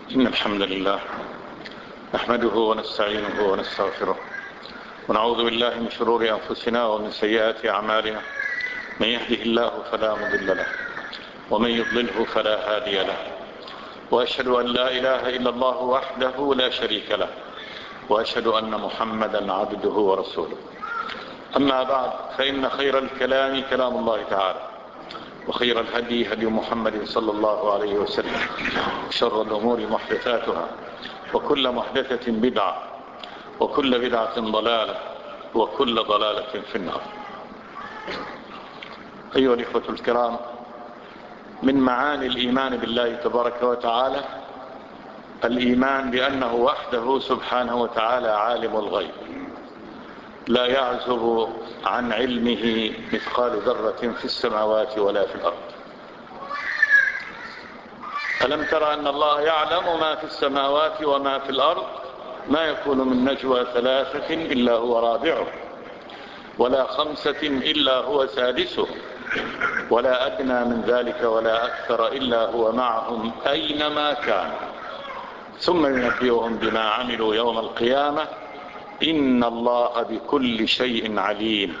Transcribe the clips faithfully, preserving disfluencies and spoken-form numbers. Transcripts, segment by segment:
إن الحمد لله نحمده ونستعينه ونستغفره ونعوذ بالله من شرور أنفسنا ومن سيئات أعمالنا. من يهده الله فلا مضل له ومن يضلله فلا هادي له، وأشهد أن لا إله إلا الله وحده لا شريك له، وأشهد أن محمدا عبده ورسوله. أما بعد، فإن خير الكلام كلام الله تعالى، وخير الهدي هدي محمد صلى الله عليه وسلم، وشر الأمور محدثاتها، وكل محدثة بدعة، وكل بدعة ضلالة، وكل ضلالة في النار. أيها الإخوة الكرام، من معاني الإيمان بالله تبارك وتعالى الإيمان بأنه وحده سبحانه وتعالى عالم الغيب، لا يعزب عن علمه مثقال ذرة في السماوات ولا في الأرض. ألم تر أن الله يعلم ما في السماوات وما في الأرض؟ ما يكون من نجوى ثلاثة إلا هو رابعه، ولا خمسة إلا هو سادسه، ولا أدنى من ذلك ولا أكثر إلا هو معهم أينما كانوا، ثم ينبئهم بما عملوا يوم القيامة إن الله بكل شيء عليم.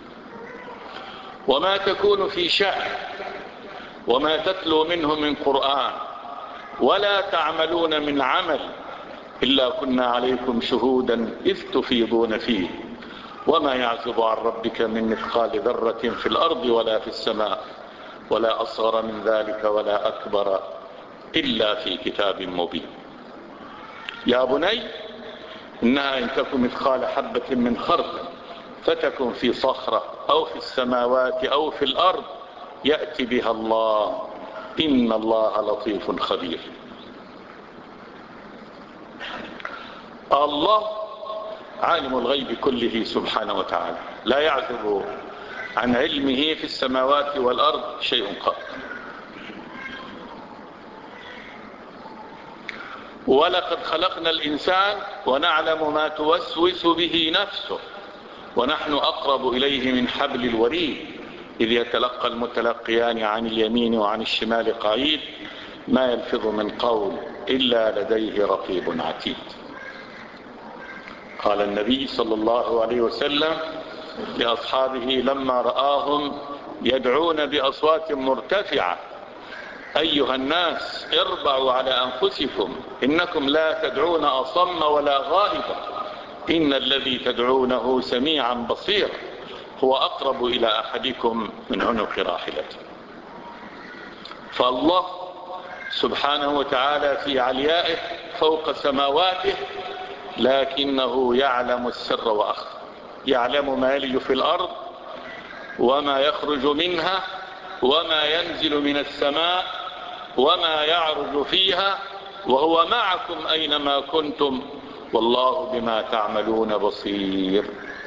وما تكون في شأن وما تتلو منه من قرآن ولا تعملون من عمل إلا كنا عليكم شهودا إذ تفيضون فيه وما يعزب عن ربك من مثقال ذرة في الأرض ولا في السماء ولا أصغر من ذلك ولا أكبر إلا في كتاب مبين. يا بني إنها إن تكن مثقال حبة من خردل فتكن في صخرة أو في السماوات أو في الأرض يأتي بها الله إن الله لطيف خبير. الله عالم الغيب كله سبحانه وتعالى، لا يعزب عن علمه في السماوات والأرض شيء قط. ولقد خلقنا الإنسان ونعلم ما توسوس به نفسه ونحن أقرب إليه من حبل الوريد إذ يتلقى المتلقيان عن اليمين وعن الشمال قعيد ما يلفظ من قول إلا لديه رقيب عتيد. قال النبي صلى الله عليه وسلم لأصحابه لما رآهم يدعون بأصوات مرتفعة: أيها الناس اربعوا على أنفسكم إنكم لا تدعون أصم ولا غائبا إن الذي تدعونه سميعا بصير هو أقرب إلى أحدكم من عنق راحلته. فالله سبحانه وتعالى في عليائه فوق سماواته، لكنه يعلم السر وأخفى، يعلم ما يلج في الأرض وما يخرج منها وما ينزل من السماء وما يعرج فيها، وهو معكم أينما كنتم والله بما تعملون بصير.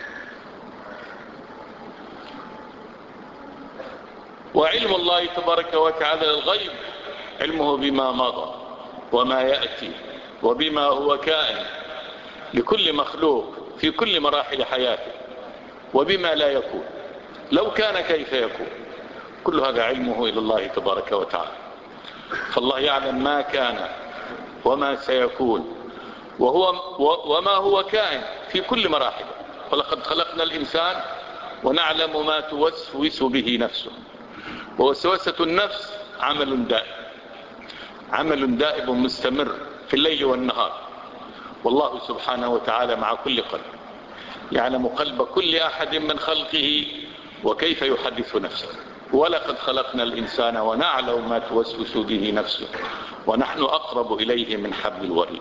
وعلم الله تبارك وتعالى الغيب علمه بما مضى وما يأتي وبما هو كائن لكل مخلوق في كل مراحل حياته وبما لا يكون لو كان كيف يكون، كل هذا علمه إلى الله تبارك وتعالى. فالله يعلم ما كان وما سيكون وهو وما هو كائن في كل مراحله. ولقد خلقنا الإنسان ونعلم ما توسوس به نفسه. ووسوسة النفس عمل دائم، عمل دائم مستمر في الليل والنهار، والله سبحانه وتعالى مع كل قلب، يعلم قلب كل أحد من خلقه وكيف يحدث نفسه. ولقد خلقنا الإنسان ونعلم ما توسوس به نفسه ونحن أقرب إليه من حبل الوريد.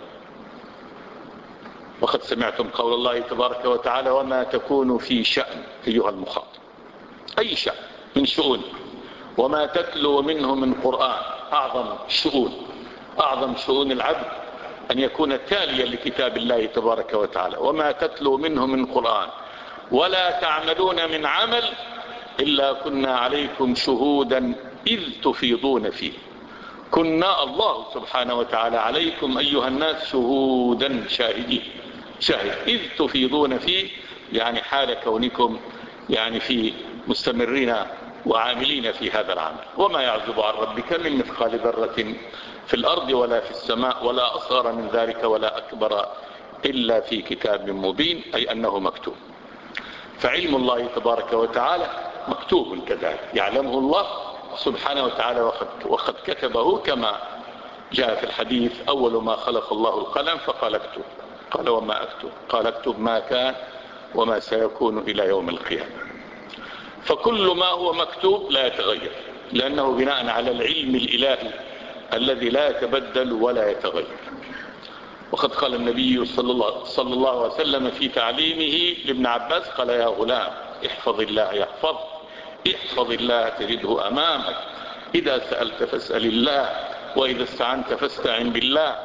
وقد سمعتم قول الله تبارك وتعالى: وما تكون في شأن أيها المخاطب، أي شأن من شؤون، وما تتلو منه من قرآن. أعظم شؤون، أعظم شؤون العبد أن يكون تاليا لكتاب الله تبارك وتعالى. وما تتلو منه من قرآن ولا تعملون من عمل إلا كنا عليكم شهودا إذ تفيضون فيه. كنا الله سبحانه وتعالى عليكم أيها الناس شهودا، شاهدين، شاهد إذ تفيضون فيه، يعني حال كونكم يعني في مستمرين وعاملين في هذا العمل. وما يعزب عن ربك من مثقال ذرة في الأرض ولا في السماء ولا أصغر من ذلك ولا أكبر إلا في كتاب مبين، أي أنه مكتوب. فعلم الله تبارك وتعالى مكتوب كذلك، يعلمه الله سبحانه وتعالى وقد, وقد كتبه كما جاء في الحديث: أول ما خلق الله القلم فقال اكتب، قال وما أكتب؟ قال اكتب ما كان وما سيكون إلى يوم القيامة. فكل ما هو مكتوب لا يتغير، لأنه بناء على العلم الإلهي الذي لا يتبدل ولا يتغير. وقد قال النبي صلى الله, صلى الله عليه وسلم في تعليمه لابن عباس: قال يا غلام احفظ الله يحفظ، احفظ الله تجده أمامك، إذا سألت فاسأل الله، وإذا استعنت فاستعن بالله.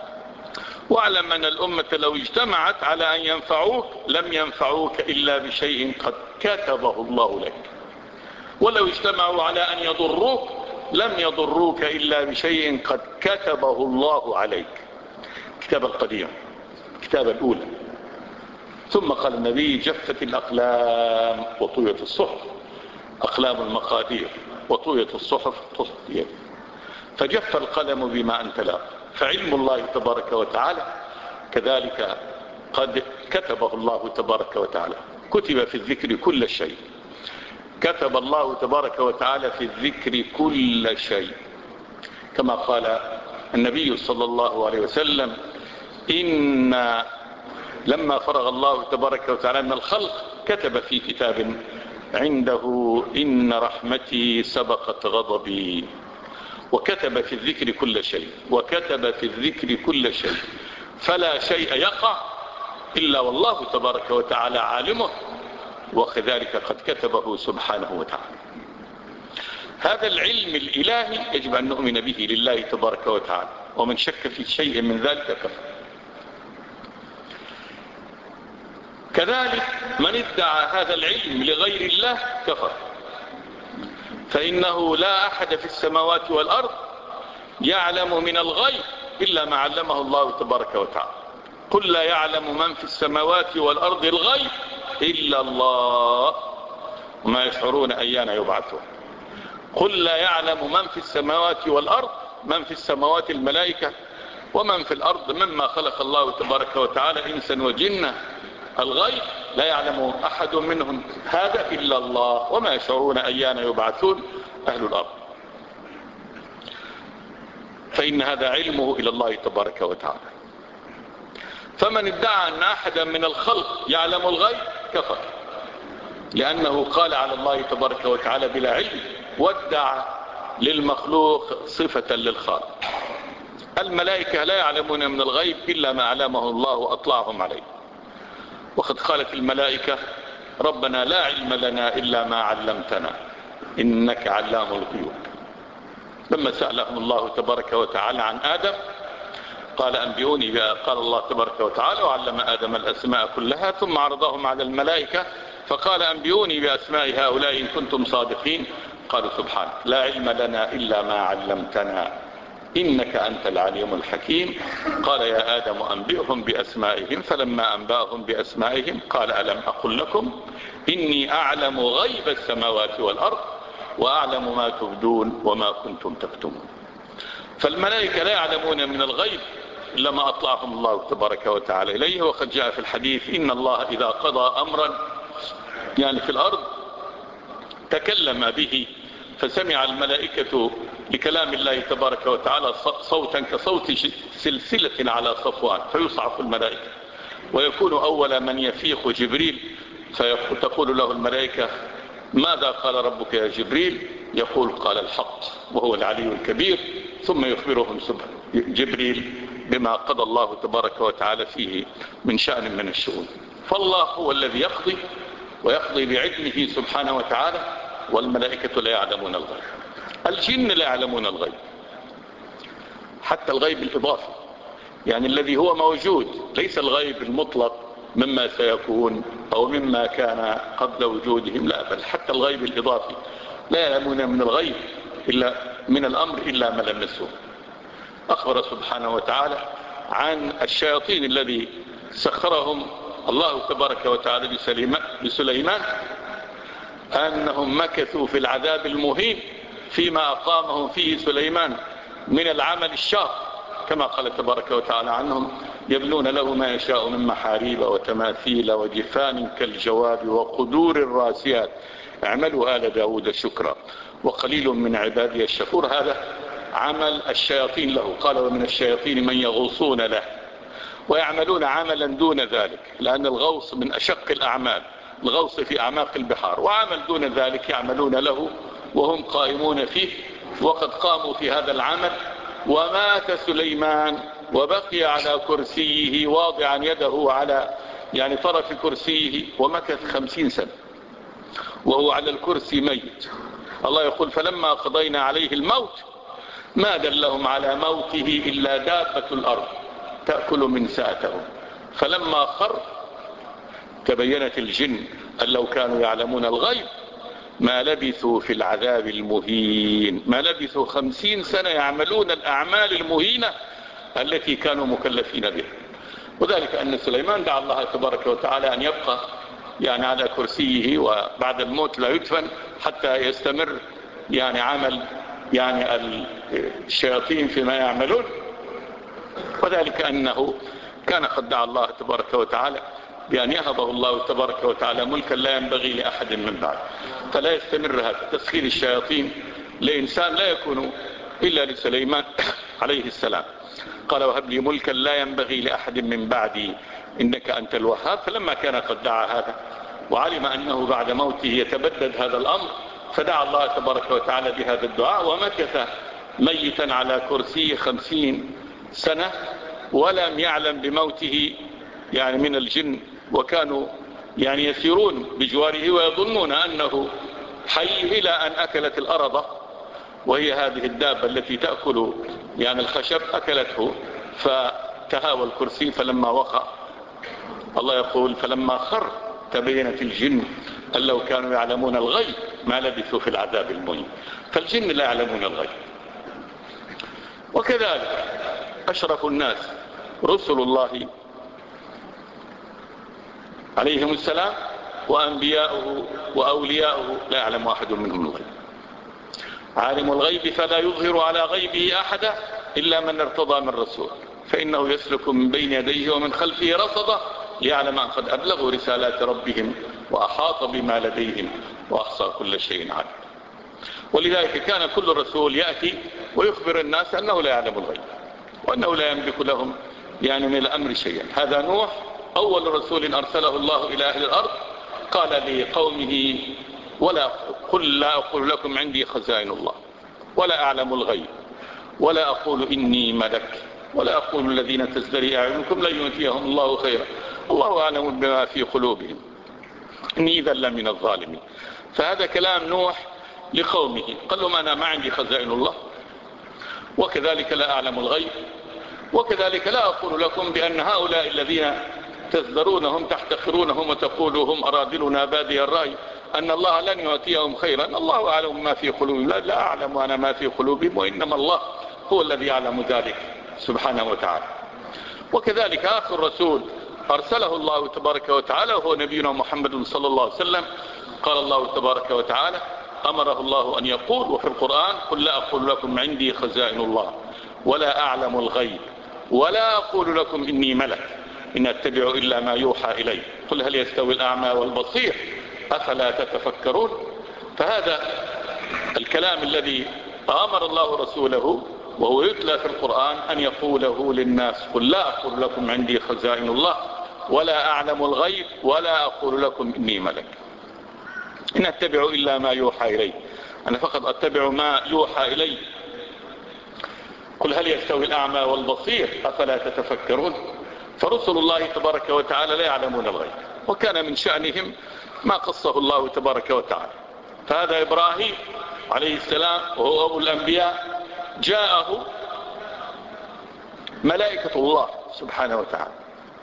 واعلم أن الأمة لو اجتمعت على أن ينفعوك لم ينفعوك إلا بشيء قد كتبه الله لك، ولو اجتمعوا على أن يضروك لم يضروك إلا بشيء قد كتبه الله عليك. كتاب القديم، كتاب الأولى. ثم قال النبي: جفت الأقلام وطويت الصحف، أقلام المقادير وطويت الصحف تصدير. فجف القلم بما أنت لا. فعلم الله تبارك وتعالى كذلك قد كتبه الله تبارك وتعالى. كتب في الذكر كل شيء، كتب الله تبارك وتعالى في الذكر كل شيء، كما قال النبي صلى الله عليه وسلم: إن لما فرغ الله تبارك وتعالى من الخلق كتب في كتاب عنده: إن رحمتي سبقت غضبي. وكتب في الذكر كل شيء، وكتب في الذكر كل شيء، فلا شيء يقع إلا والله تبارك وتعالى عالمه، وكذلك قد كتبه سبحانه وتعالى. هذا العلم الإلهي يجب أن نؤمن به لله تبارك وتعالى، ومن شك في شيء من ذلك كفر. كذلك من ادعى هذا العلم لغير الله كفر، فإنه لا أحد في السماوات والأرض يعلم من الغيب إلا ما علمه الله تبارك وتعالى. قل لا يعلم من في السماوات والأرض الغيب إلا الله وما يشعرون أيان يبعثون. قل لا يعلم من في السماوات والأرض، من في السماوات الملائكة، ومن في الأرض مما خلق الله تبارك وتعالى إنسا وجنة، الغيب لا يعلم أحد منهم هذا إلا الله وما يشعرون أيان يبعثون أهل الأرض. فإن هذا علمه إلى الله تبارك وتعالى. فمن ادعى أن أحدا من الخلق يعلم الغيب كفر، لأنه قال على الله تبارك وتعالى بلا علم، وادعى للمخلوق صفة للخالق. الملائكة لا يعلمون من الغيب إلا ما علمه الله وأطلعهم عليه. وقد قالت الملائكة: ربنا لا علم لنا إلا ما علمتنا إنك علام الغيوب. لما سألهم الله تبارك وتعالى عن آدم قال: أنبئوني، قال الله تبارك وتعالى: وعلم آدم الأسماء كلها ثم عرضهم على الملائكة فقال: أنبئوني بأسماء هؤلاء إن كنتم صادقين. قالوا: سبحانك لا علم لنا إلا ما علمتنا إنك أنت العليم الحكيم. قال: يا آدم أنبئهم بأسمائهم. فلما أنبأهم بأسمائهم قال: ألم أقل لكم إني أعلم غيب السماوات والأرض وأعلم ما تبدون وما كنتم تكتمون. فالملائكة لا يعلمون من الغيب إلا ما أطلعهم الله تبارك وتعالى إليه. وقد جاء في الحديث: إن الله إذا قضى أمرا يعني في الأرض تكلم به فسمع الملائكة لكلام الله تبارك وتعالى صوتا كصوت سلسلة على صفوان فيصعق الملائكة، ويكون أول من يفيق جبريل فتقول له الملائكة: ماذا قال ربك يا جبريل؟ يقول: قال الحق وهو العلي الكبير. ثم يخبرهم جبريل بما قضى الله تبارك وتعالى فيه من شأن من الشؤون. فالله هو الذي يقضي ويقضي بعلمه سبحانه وتعالى، والملائكة لا يعلمون الغيب. الجن لا يعلمون الغيب، حتى الغيب الإضافي، يعني الذي هو موجود، ليس الغيب المطلق مما سيكون أو مما كان قبل وجودهم، لا، بل حتى الغيب الإضافي لا يعلمون من الغيب إلا من الأمر إلا ما لمسه. أخبر سبحانه وتعالى عن الشياطين الذي سخرهم الله تبارك وتعالى لسليمان أنهم مكثوا في العذاب المهين فيما أقامهم فيه سليمان من العمل الشاق، كما قال تبارك وتعالى عنهم: يبنون له ما يشاء من محاريب وتماثيل وجفان كالجواب وقدور الراسيات اعملوا آل داود شكرا وقليل من عبادي الشكور. هذا عمل الشياطين له. قال: ومن الشياطين من يغوصون له ويعملون عملا دون ذلك، لأن الغوص من أشق الأعمال، الغوص في أعماق البحار، وعمل دون ذلك يعملون له وهم قائمون فيه. وقد قاموا في هذا العمل. ومات سليمان وبقي على كرسيه واضعا يده على يعني طرف كرسيه، ومكث خمسين سنة وهو على الكرسي ميت. الله يقول: فلما قضينا عليه الموت ما دلهم على موته إلا دابة الأرض تأكل من سأته. فلما خر تبينت الجن أن لو كانوا يعلمون الغيب ما لبثوا في العذاب المهين. ما لبثوا خمسين سنة يعملون الأعمال المهينة التي كانوا مكلفين بها. وذلك أن سليمان دعا الله تبارك وتعالى أن يبقى يعني على كرسيه، وبعد الموت لا يدفن حتى يستمر يعني عمل يعني الشياطين فيما يعملون. وذلك أنه كان قد دعا الله تبارك وتعالى بأن يهبه الله تبارك وتعالى ملكا لا ينبغي لأحد من بعد، فلا يستمر هذا تسخير الشياطين لإنسان لا يكون إلا لسليمان عليه السلام. قال: وهب لي ملكا لا ينبغي لأحد من بعدي إنك أنت الوهاب. فلما كان قد دعا هذا وعلم أنه بعد موته يتبدد هذا الأمر، فدعا الله تبارك وتعالى بهذا الدعاء، ومكث ميتا على كرسي خمسين سنة ولم يعلم بموته يعني من الجن، وكانوا يعني يسيرون بجواره ويظنون أنه حي، إلى أن أكلت الأرض، وهي هذه الدابة التي تأكل يعني الخشب، أكلته فتهاوى الكرسي. فلما وقع الله يقول: فلما خر تبينت الجن أن لو كانوا يعلمون الغيب ما لبثوا في العذاب المهين. فالجن لا يعلمون الغيب. وكذلك أشرف الناس رسل الله عليهم السلام وأنبياؤه وأولياؤه لا يعلم أحد منهم الغيب. عالم الغيب فلا يظهر على غيبه أحدا إلا من ارتضى من رسول، فإنه يسلك من بين يديه ومن خلفه رصدا ليعلم أن قد أبلغوا رسالات ربهم وأحاط بما لديهم وأحصى كل شيء عليم. ولذلك كان كل رسول يأتي ويخبر الناس أنه لا يعلم الغيب وأنه لا يملك لهم يعني من الأمر شيئا. هذا نوح أول رسول أرسله الله إلى أهل الأرض، قال لقومه: ولا قل لا أقول لكم عندي خزائن الله ولا أعلم الغيب ولا أقول إني ملك ولا أقول الذين تزدري أعينكم لن يؤتيهم الله خيرا الله أعلم بما في قلوبهم إني إذا لمن الظالمين. فهذا كلام نوح لقومه، قال لهم: أنا ما عندي خزائن الله، وكذلك لا أعلم الغيب، وكذلك لا أقول لكم بأن هؤلاء الذين تزدرونهم تحتقرونهم وتقولوا هم أرادلنا بادي الرأي أن الله لن يؤتيهم خيرا الله أعلم ما في قلوبهم. لا, لا أعلم أنا ما في قلوبهم، وإنما الله هو الذي يعلم ذلك سبحانه وتعالى. وكذلك آخر رسول أرسله الله تبارك وتعالى وهو نبينا محمد صلى الله عليه وسلم. قال الله تبارك وتعالى: أمره الله أن يقول وفي القرآن: قل لا أقول لكم عندي خزائن الله ولا أعلم الغيب ولا أقول لكم إني ملك إن أتبع إلا ما يوحى إلي قل هل يستوي الأعمى والبصير أفلا تتفكرون. فهذا الكلام الذي أمر الله رسوله وهو يتلى في القرآن أن يقوله للناس: قل لا أقول لكم عندي خزائن الله ولا أعلم الغيب ولا أقول لكم إني ملك إن أتبع إلا ما يوحى إلي، أنا فقط أتبع ما يوحى إلي. قل هل يستوي الأعمى والبصير أفلا تتفكرون. فرسل الله تبارك وتعالى لا يعلمون الغيب، وكان من شأنهم ما قصه الله تبارك وتعالى. فهذا إبراهيم عليه السلام وهو أبو الأنبياء جاءه ملائكة الله سبحانه وتعالى،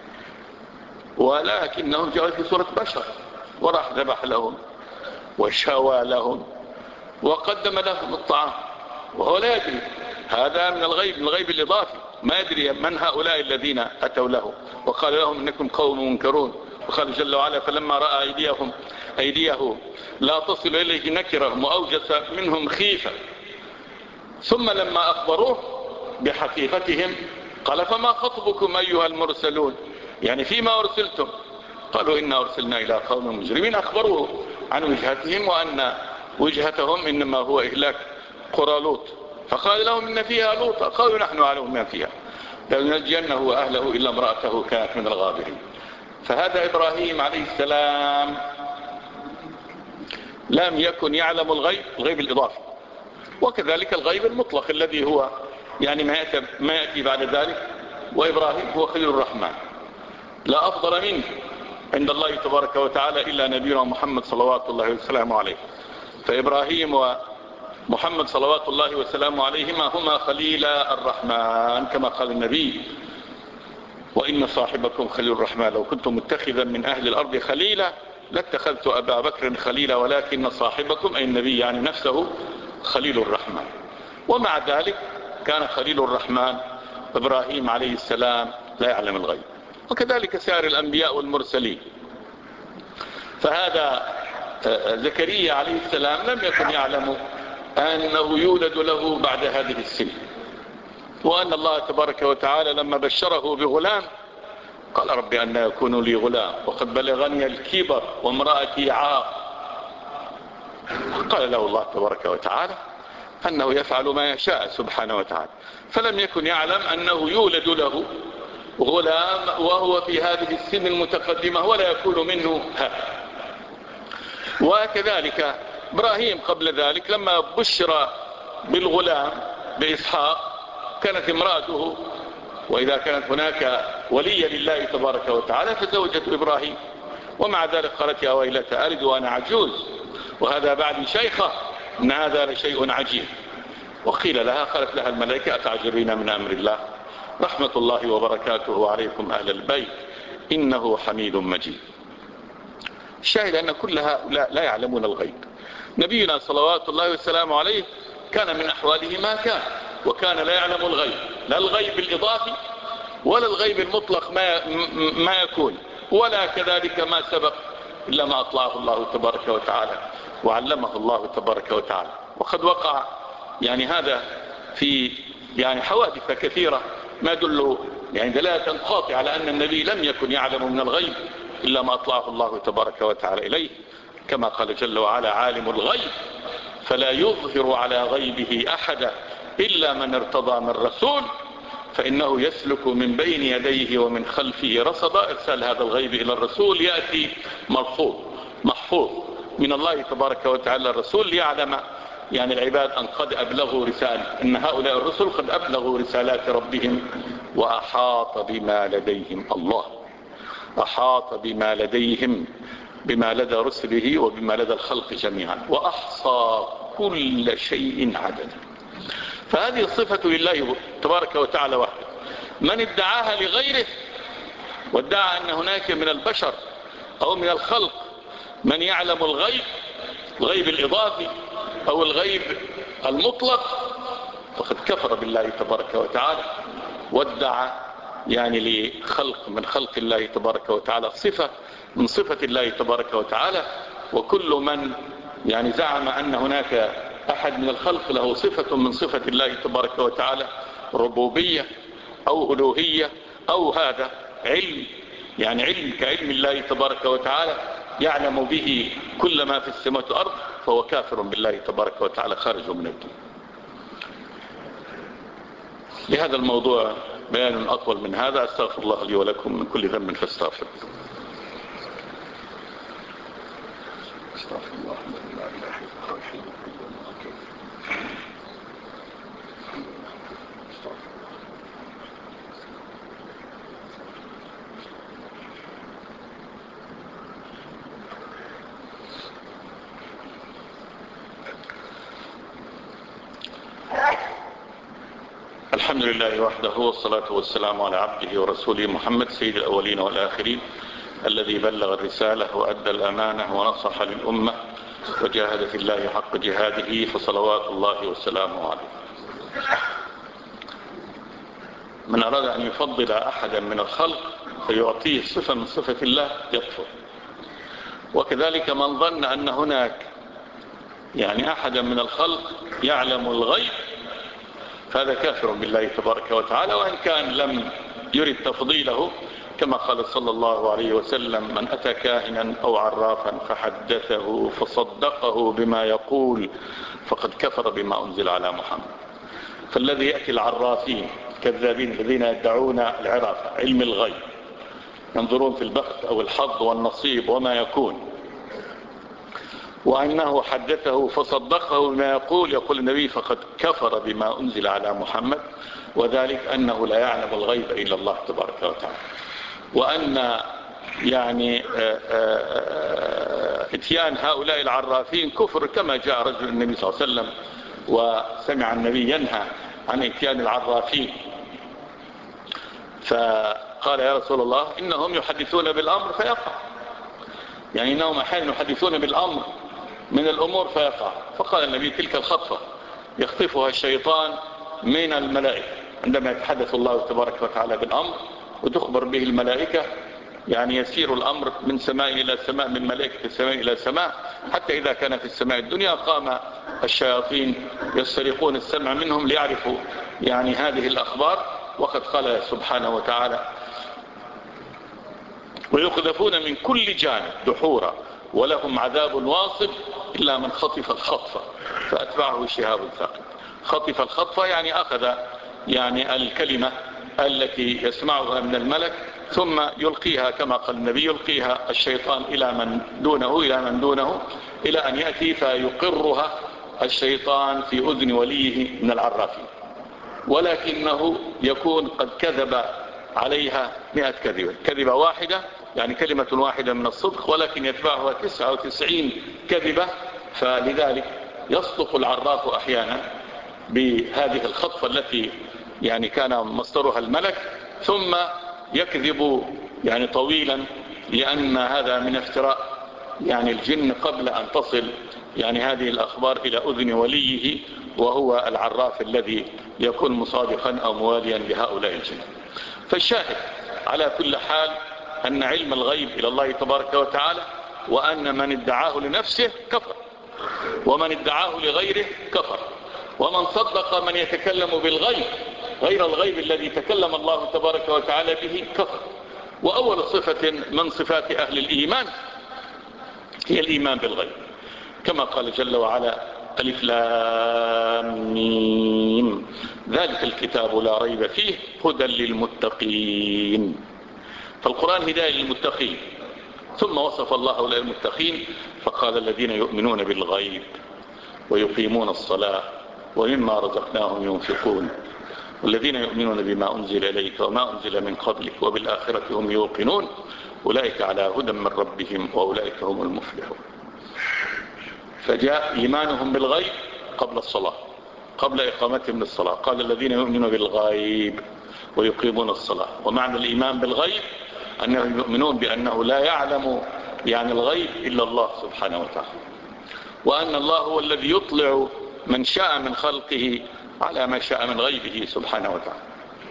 ولكنه جاء في صورة بشر وراح ذبح لهم وشوى لهم وقدم لهم الطعام وهو لا يدري. هذا من الغيب، من الغيب الإضافي، ما يدري من هؤلاء الذين أتوا له. وقال لهم: إنكم قوم منكرون. وقال جل وعلا: فلما رأى أيديهم أيديه لا تصل إليه نكرهم وأوجس منهم خيفة ثم لما أخبروه بحقيقتهم قال فما خطبكم أيها المرسلون، يعني فيما أرسلتم؟ قالوا إنا أرسلنا إلى قوم مجرمين. أخبروه عن وجهتهم وأن وجهتهم إنما هو إهلاك قرى لوط، فقال لهم إن فيها لوطا، قالوا نحن أعلم ما فيها لننجينه وأهله إلا امرأته كانت من الغابرين. فهذا إبراهيم عليه السلام لم يكن يعلم الغيب، الغيب الإضافي، وكذلك الغيب المطلق الذي هو يعني ما يأتي, ما يأتي بعد ذلك. وإبراهيم هو خليل الرحمن، لا أفضل منه عند الله تبارك وتعالى إلا نبينا محمد صلوات الله وسلامه عليه. فإبراهيم ومحمد صلوات الله وسلامه عليهما هما خليل الرحمن كما قال النبي وإن صاحبكم خليل الرحمن، لو كنت متخذا من أهل الأرض خليلا لاتخذت أبا بكر خليلا ولكن صاحبكم أي النبي يعني نفسه خليل الرحمن. ومع ذلك كان خليل الرحمن إبراهيم عليه السلام لا يعلم الغيب، وكذلك سائر الأنبياء والمرسلين. فهذا زكريا عليه السلام لم يكن يعلم أنه يولد له بعد هذه السن، وأن الله تبارك وتعالى لما بشره بغلام قال رب أن يكون لي غلام وقد بلغني الكبر وامرأتي عاق. قال له الله تبارك وتعالى أنه يفعل ما يشاء سبحانه وتعالى، فلم يكن يعلم أنه يولد له غلام وهو في هذه السن المتقدمة ولا يكون منه هذا. وكذلك إبراهيم قبل ذلك لما بشر بالغلام بإسحاق كانت امرأته، وإذا كانت هناك ولية لله تبارك وتعالى فزوجة إبراهيم، ومع ذلك قالت يا ويلتى ألد وأنا عجوز وهذا بعد شيخة إن هذا لشيء عجيب. وقيل لها قالت لها الملائكة أتعجبين من أمر الله رحمة الله وبركاته عليكم أهل البيت إنه حميد مجيد. الشاهد أن كل هؤلاء لا يعلمون الغيب. نبينا صلوات الله والسلام عليه كان من أحواله ما كان، وكان لا يعلم الغيب، لا الغيب الإضافي ولا الغيب المطلق ما ما يكون، ولا كذلك ما سبق إلا ما أطلعه الله تبارك وتعالى وعلمه الله تبارك وتعالى. وقد وقع يعني هذا في يعني حوادث كثيرة ما يدل يعني دلالة قاطعة على أن النبي لم يكن يعلم من الغيب إلا ما أطلعه الله تبارك وتعالى إليه، كما قال جل وعلا عالم الغيب فلا يظهر على غيبه أحدا إلا من ارتضى من رسول فإنه يسلك من بين يديه ومن خلفه رصدا. إرسال هذا الغيب إلى الرسول يأتي مرفوض محفوظ من الله تبارك وتعالى الرسول ليعلم يعني العباد أن قد أبلغوا رسالة، إن هؤلاء الرسل قد أبلغوا رسالات ربهم وأحاط بما لديهم. الله أحاط بما لديهم بما لدى رسله وبما لدى الخلق جميعا وأحصى كل شيء عددا. فهذه الصفة لله تبارك وتعالى وحده. من ادعاها لغيره وادعى أن هناك من البشر أو من الخلق من يعلم الغيب الغيب الإضافي أو الغيب المطلق فقد كفر بالله تبارك وتعالى وادعى يعني لخلق من خلق الله تبارك وتعالى صفة من صفة الله تبارك وتعالى. وكل من يعني زعم أن هناك أحد من الخلق له صفة من صفة الله تبارك وتعالى ربوبية أو ألوهية أو هذا علم يعني علم كعلم الله تبارك وتعالى يعلم به كل ما في السماء والأرض فهو كافر بالله تبارك وتعالى خارج من الدين. لهذا الموضوع بيان أطول من هذا. أستغفر الله لي ولكم من كل ذنب فاستغفر. استغفر الله لا إله إلا هو. الحمد لله وحده والصلاة والسلام على عبده ورسوله محمد سيد الأولين والآخرين الذي بلغ الرسالة وأدى الأمانة ونصح للأمة وجاهد في الله حق جهاده فصلوات الله وسلامه عليه. من أراد أن يفضل أحدا من الخلق فيعطيه صفة من صفة الله يكفر. وكذلك من ظن أن هناك يعني أحدا من الخلق يعلم الغيب فهذا كافر بالله تبارك وتعالى، وإن كان لم يرد تفضيله كما قال صلى الله عليه وسلم: من أتى كاهنا أو عرافا فحدثه فصدقه بما يقول فقد كفر بما أنزل على محمد. فالذي يأتي العرافين الكذابين الذين يدعون العرافة، علم الغيب، ينظرون في البخت أو الحظ والنصيب وما يكون، وأنه حدثه فصدقه بما يقول، يقول النبي: فقد كفر بما أنزل على محمد، وذلك أنه لا يعلم الغيب إلا الله تبارك وتعالى. وأن يعني اتيان هؤلاء العرافين كفر، كما جاء رجل النبي صلى الله عليه وسلم وسمع النبي ينهى عن اتيان العرافين، فقال: يا رسول الله، إنهم يحدثون بالأمر فيقع، يعني إنهم أحيانا يحدثون بالأمر من الأمور فيقع. فقال النبي: تلك الخطفة يخطفها الشيطان من الملائكة، عندما يتحدث الله تبارك وتعالى بالأمر وتخبر به الملائكة، يعني يسير الأمر من سماء إلى سماء، من ملائكة السماء إلى سماء، حتى إذا كان في السماء الدنيا قام الشياطين يسترقون السمع منهم ليعرفوا يعني هذه الأخبار. وقد قال سبحانه وتعالى: ويقذفون من كل جانب دحورا ولهم عذاب واصب إلا من خطف الخطفة فأتبعه شهاب ثاقب. خطف الخطفة يعني أخذ يعني الكلمة التي يسمعها من الملك ثم يلقيها، كما قال النبي: يلقيها الشيطان إلى من دونه إلى من دونه إلى أن يأتي فيقرها الشيطان في أذن وليه من العرافين، ولكنه يكون قد كذب عليها مئة كذبة، كذبة واحدة يعني كلمة واحدة من الصدق، ولكن يتبعها تسعة وتسعين كذبة. فلذلك يصدق العراف أحيانا بهذه الخطفة التي يعني كان مصدرها الملك، ثم يكذب يعني طويلا، لأن هذا من افتراء يعني الجن قبل أن تصل يعني هذه الأخبار إلى أذن وليه، وهو العراف الذي يكون مصادقا أو مواليا لهؤلاء الجن. فالشاهد على كل حال أن علم الغيب إلى الله تبارك وتعالى، وأن من ادعاه لنفسه كفر، ومن ادعاه لغيره كفر، ومن صدق من يتكلم بالغيب غير الغيب الذي تكلم الله تبارك وتعالى به كفر. وأول صفة من صفات أهل الإيمان هي الإيمان بالغيب، كما قال جل وعلا: ألف لام ميم ذلك الكتاب لا ريب فيه هدى للمتقين. فالقرآن هداية للمتقين، ثم وصف الله هؤلاء المتقين فقال: الذين يؤمنون بالغيب ويقيمون الصلاة ومما رزقناهم ينفقون والذين يؤمنون بما أنزل إليك وما أنزل من قبلك وبالآخرة هم يوقنون أولئك على هدى من ربهم وأولئك هم المفلحون. فجاء إيمانهم بالغيب قبل الصلاة، قبل إقامتهم للصلاة، قال: الذين يؤمنون بالغيب ويقيمون الصلاة. ومعنى الإيمان بالغيب أنهم يؤمنون بأنه لا يعلم يعني الغيب إلا الله سبحانه وتعالى، وأن الله هو الذي يطلع من شاء من خلقه على ما شاء من غيبه سبحانه وتعالى.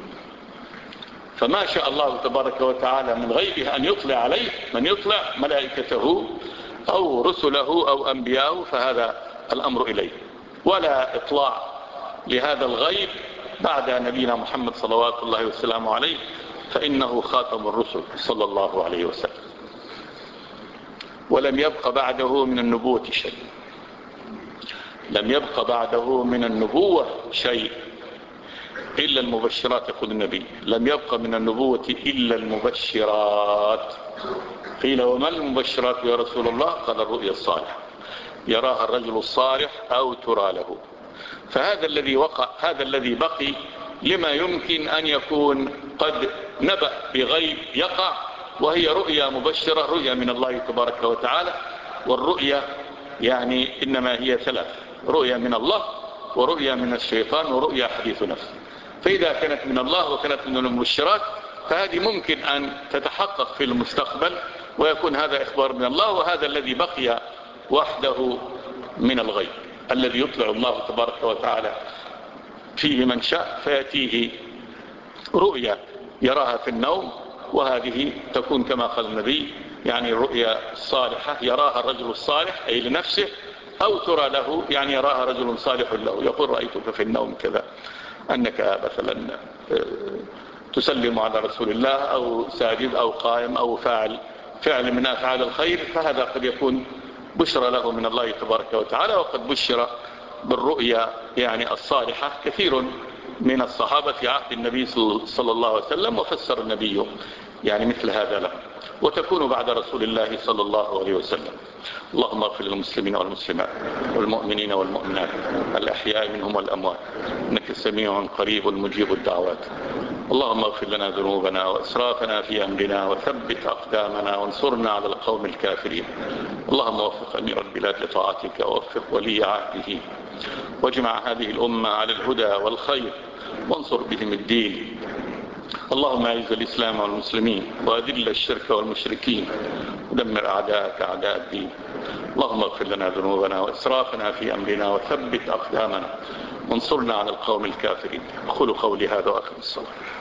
فما شاء الله تبارك وتعالى من غيبه أن يطلع عليه من يطلع ملائكته أو رسله أو أنبياءه، فهذا الأمر إليه. ولا إطلاع لهذا الغيب بعد نبينا محمد صلوات الله وسلامه عليه، فإنه خاتم الرسل صلى الله عليه وسلم، ولم يبق بعده من النبوة شيء، لم يبق بعده من النبوة شيء إلا المبشرات. يقول النبي: لم يبق من النبوة إلا المبشرات. قيل: وما المبشرات يا رسول الله؟ قال: الرؤيا الصالحة يراها الرجل الصالح أو ترى له. فهذا الذي وقع، هذا الذي بقي لما يمكن أن يكون قد نبأ بغيب يقع، وهي رؤيا مبشرة، رؤيا من الله تبارك وتعالى. والرؤيا يعني إنما هي ثلاث: رؤيا من الله ورؤيا من الشيطان ورؤيا حديث نفس. فإذا كانت من الله وكانت من المبشرات فهذه ممكن أن تتحقق في المستقبل ويكون هذا إخبار من الله. وهذا الذي بقي وحده من الغيب الذي يطلع الله تبارك وتعالى فيه من شاء، فيأتيه رؤيا يراها في النوم، وهذه تكون كما قال النبي يعني الرؤيا الصالحة يراها الرجل الصالح أي لنفسه، أو ترى له يعني يراها رجل صالح له، يقول: رأيتك في النوم كذا أنك مثلا تسلم على رسول الله أو ساجد أو قائم أو فاعل فعل من أفعال الخير، فهذا قد يكون بشرى له من الله تبارك وتعالى. وقد بشر بالرؤيا يعني الصالحة كثير من الصحابة في عهد النبي صلى الله عليه وسلم، وفسر النبي يعني مثل هذا له، وتكون بعد رسول الله صلى الله عليه وسلم. اللهم اغفر للمسلمين والمسلمات والمؤمنين والمؤمنات الأحياء منهم والأموات، إنك سميع قريب مجيب الدعوات. اللهم اغفر لنا ذنوبنا وإسرافنا في أمرنا وثبت أقدامنا وانصرنا على القوم الكافرين. اللهم وفق أمير البلاد لطاعتك، ووفق ولي عهده، واجمع هذه الأمة على الهدى والخير، وانصر بهم الدين. اللهم اعز الإسلام والمسلمين، وأذل الشرك والمشركين، ودمر أعداءك أعداء الدين. اللهم اغفر لنا ذنوبنا وإسرافنا في أمرنا وثبت أقدامنا وانصرنا على القوم الكافرين. أقول قولي هذا وأقم الصلاة.